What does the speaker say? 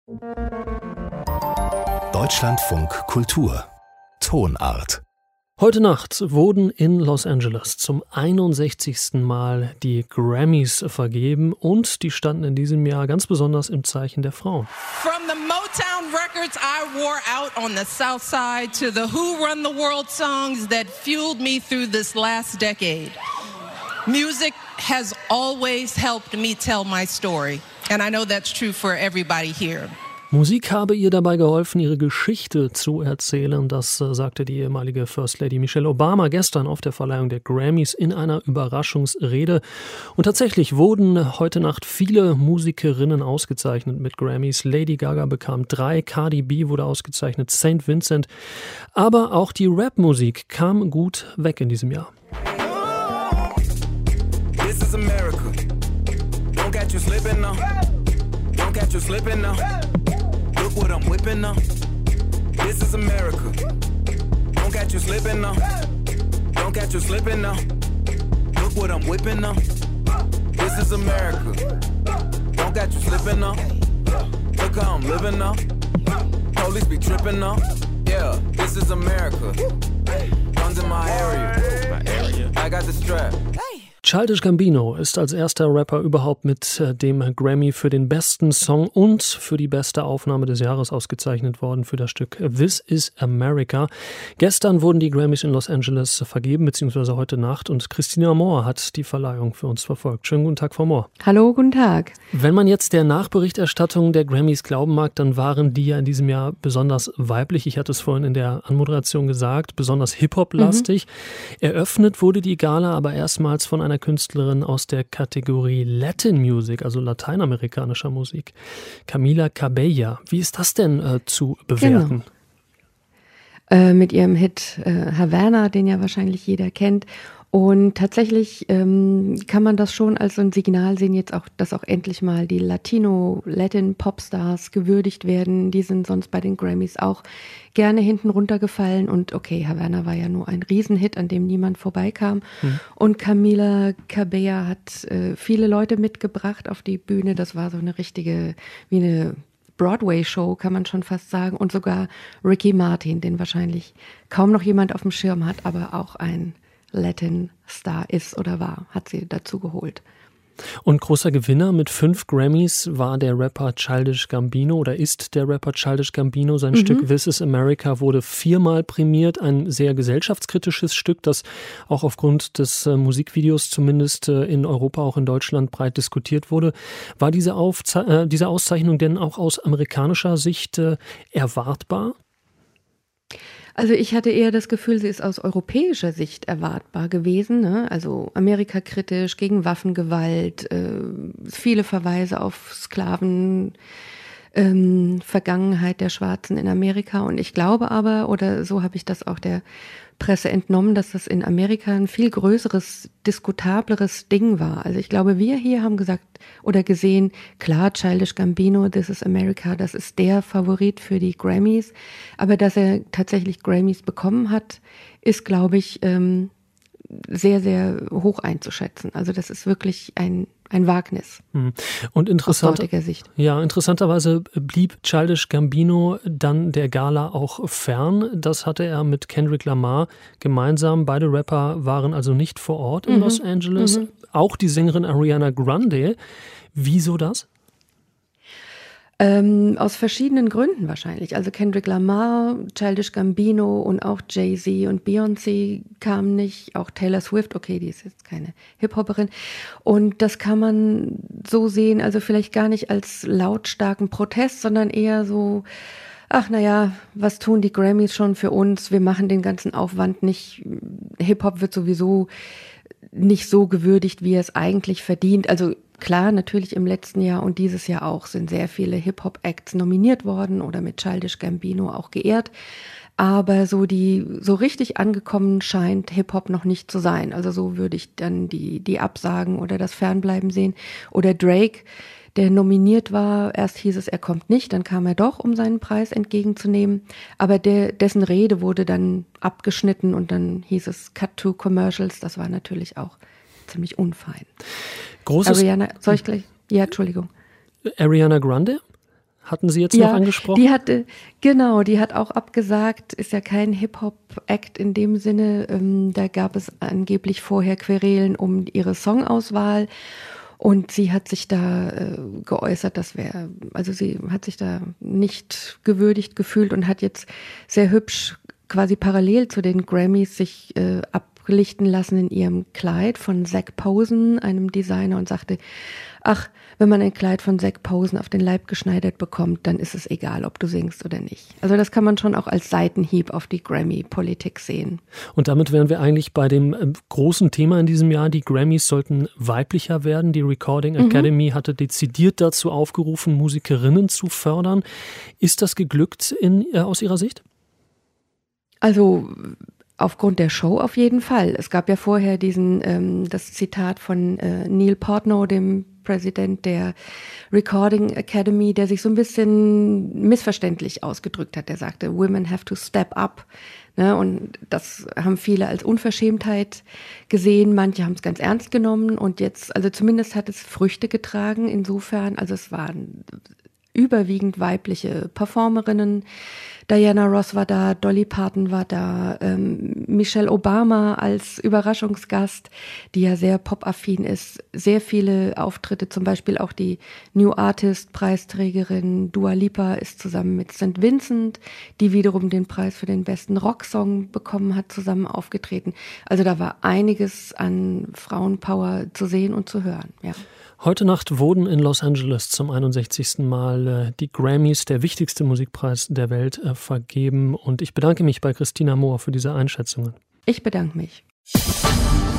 Deutschlandfunk Kultur Tonart. Heute Nacht wurden in Los Angeles zum 61. Mal die Grammys vergeben und die standen in diesem Jahr ganz besonders im Zeichen der Frauen. From the Motown records I wore out on the South Side to the Who Run the World songs that fueled me through this last decade. Music has always helped me tell my story, and I know that's true for everybody here. Musik habe ihr dabei geholfen, ihre Geschichte zu erzählen. Das sagte die ehemalige First Lady Michelle Obama gestern auf der Verleihung der Grammys in einer Überraschungsrede. Und tatsächlich wurden heute Nacht viele Musikerinnen ausgezeichnet mit Grammys. Lady Gaga bekam 3, Cardi B wurde ausgezeichnet, St. Vincent. Aber auch die Rap-Musik kam gut weg in diesem Jahr. This is America. Don't catch you slipping now. Don't catch you slipping now. Look what I'm whipping now. This is America. Don't catch you slipping now. Don't catch you slipping now. Look what I'm whipping now. This is America. Don't catch you slipping now. Look how I'm living now. Police be tripping now. Yeah, this is America. Guns in my area. I got the strap. Childish Gambino ist als erster Rapper überhaupt mit dem Grammy für den besten Song und für die beste Aufnahme des Jahres ausgezeichnet worden für das Stück This is America. Gestern wurden die Grammys in Los Angeles vergeben, beziehungsweise heute Nacht, und Christina Mohr hat die Verleihung für uns verfolgt. Schönen guten Tag, Frau Mohr. Hallo, guten Tag. Wenn man jetzt der Nachberichterstattung der Grammys glauben mag, dann waren die ja in diesem Jahr besonders weiblich. Ich hatte es vorhin in der Anmoderation gesagt, besonders Hip-Hop-lastig. Eröffnet wurde die Gala aber erstmals von einer Künstlerin aus der Kategorie Latin Music, also lateinamerikanischer Musik, Camila Cabello. Wie ist das denn zu bewerten? Genau. Mit ihrem Hit Havana, den ja wahrscheinlich jeder kennt. Und tatsächlich kann man das schon als so ein Signal sehen, jetzt auch, dass auch endlich mal die Latin-Popstars gewürdigt werden. Die sind sonst bei den Grammys auch gerne hinten runtergefallen. Und okay, Havana war ja nur ein Riesenhit, an dem niemand vorbeikam. Und Camila Cabello hat viele Leute mitgebracht auf die Bühne. Das war so eine richtige, wie eine Broadway-Show, kann man schon fast sagen. Und sogar Ricky Martin, den wahrscheinlich kaum noch jemand auf dem Schirm hat, aber auch ein Latin-Star ist oder war, hat sie dazu geholt. Und großer Gewinner mit 5 Grammys war der Rapper Childish Gambino oder ist der Rapper Childish Gambino. Sein Stück This is America wurde 4-mal prämiert. Ein sehr gesellschaftskritisches Stück, das auch aufgrund des Musikvideos zumindest in Europa, auch in Deutschland breit diskutiert wurde. War diese Auszeichnung denn auch aus amerikanischer Sicht erwartbar? Also ich hatte eher das Gefühl, sie ist aus europäischer Sicht erwartbar gewesen, ne? Also amerikakritisch, gegen Waffengewalt, viele Verweise auf Sklaven, Vergangenheit der Schwarzen in Amerika. Und ich glaube aber, oder so habe ich das auch der Presse entnommen, dass das in Amerika ein viel größeres, diskutableres Ding war. Also ich glaube, wir hier haben gesagt oder gesehen, klar, Childish Gambino, This is America, das ist der Favorit für die Grammys. Aber dass er tatsächlich Grammys bekommen hat, ist, glaube ich, sehr, sehr hoch einzuschätzen. Also das ist wirklich ein Wagnis. Und aus dortiger Sicht. Ja, interessanterweise blieb Childish Gambino dann der Gala auch fern. Das hatte er mit Kendrick Lamar gemeinsam. Beide Rapper waren also nicht vor Ort in Los Angeles. Auch die Sängerin Ariana Grande. Wieso das? Aus verschiedenen Gründen wahrscheinlich. Also Kendrick Lamar, Childish Gambino und auch Jay-Z und Beyoncé kamen nicht. Auch Taylor Swift, okay, die ist jetzt keine Hip-Hopperin. Und das kann man so sehen, also vielleicht gar nicht als lautstarken Protest, sondern eher so, ach naja, was tun die Grammys schon für uns? Wir machen den ganzen Aufwand nicht. Hip-Hop wird sowieso nicht so gewürdigt, wie er es eigentlich verdient. Also klar, natürlich im letzten Jahr und dieses Jahr auch sind sehr viele Hip-Hop-Acts nominiert worden oder mit Childish Gambino auch geehrt. Aber so richtig angekommen scheint Hip-Hop noch nicht zu sein. Also so würde ich dann die Absagen oder das Fernbleiben sehen. Oder Drake, der nominiert war. Erst hieß es, er kommt nicht, dann kam er doch, um seinen Preis entgegenzunehmen. Aber dessen Rede wurde dann abgeschnitten und dann hieß es Cut to Commercials. Das war natürlich auch ziemlich unfein. Großes Ariana, soll ich gleich? Ja, Entschuldigung. Ariana Grande? hatten Sie jetzt noch angesprochen? Die hat auch abgesagt, ist ja kein Hip-Hop-Act in dem Sinne. Da gab es angeblich vorher Querelen um ihre Songauswahl. Und sie hat sich da geäußert, sie hat sich da nicht gewürdigt gefühlt und hat jetzt sehr hübsch quasi parallel zu den Grammys sich ablichten lassen in ihrem Kleid von Zac Posen, einem Designer, und sagte, ach, wenn man ein Kleid von Zac Posen auf den Leib geschneidert bekommt, dann ist es egal, ob du singst oder nicht. Also das kann man schon auch als Seitenhieb auf die Grammy-Politik sehen. Und damit wären wir eigentlich bei dem großen Thema in diesem Jahr. Die Grammys sollten weiblicher werden. Die Recording Academy hatte dezidiert dazu aufgerufen, Musikerinnen zu fördern. Ist das geglückt aus Ihrer Sicht? Also aufgrund der Show auf jeden Fall. Es gab ja vorher das Zitat von Neil Portnow, dem Präsident der Recording Academy, der sich so ein bisschen missverständlich ausgedrückt hat. Der sagte, Women have to step up. Ne? Und das haben viele als Unverschämtheit gesehen. Manche haben es ganz ernst genommen. Und jetzt, also zumindest hat es Früchte getragen. Insofern, also es waren überwiegend weibliche Performerinnen. Diana Ross war da, Dolly Parton war da, Michelle Obama als Überraschungsgast, die ja sehr pop-affin ist. Sehr viele Auftritte, zum Beispiel auch die New Artist-Preisträgerin Dua Lipa ist zusammen mit St. Vincent, die wiederum den Preis für den besten Rocksong bekommen hat, zusammen aufgetreten. Also da war einiges an Frauenpower zu sehen und zu hören, ja. Heute Nacht wurden in Los Angeles zum 61. Mal die Grammys, der wichtigste Musikpreis der Welt, vergeben. Und ich bedanke mich bei Christina Mohr für diese Einschätzungen. Ich bedanke mich.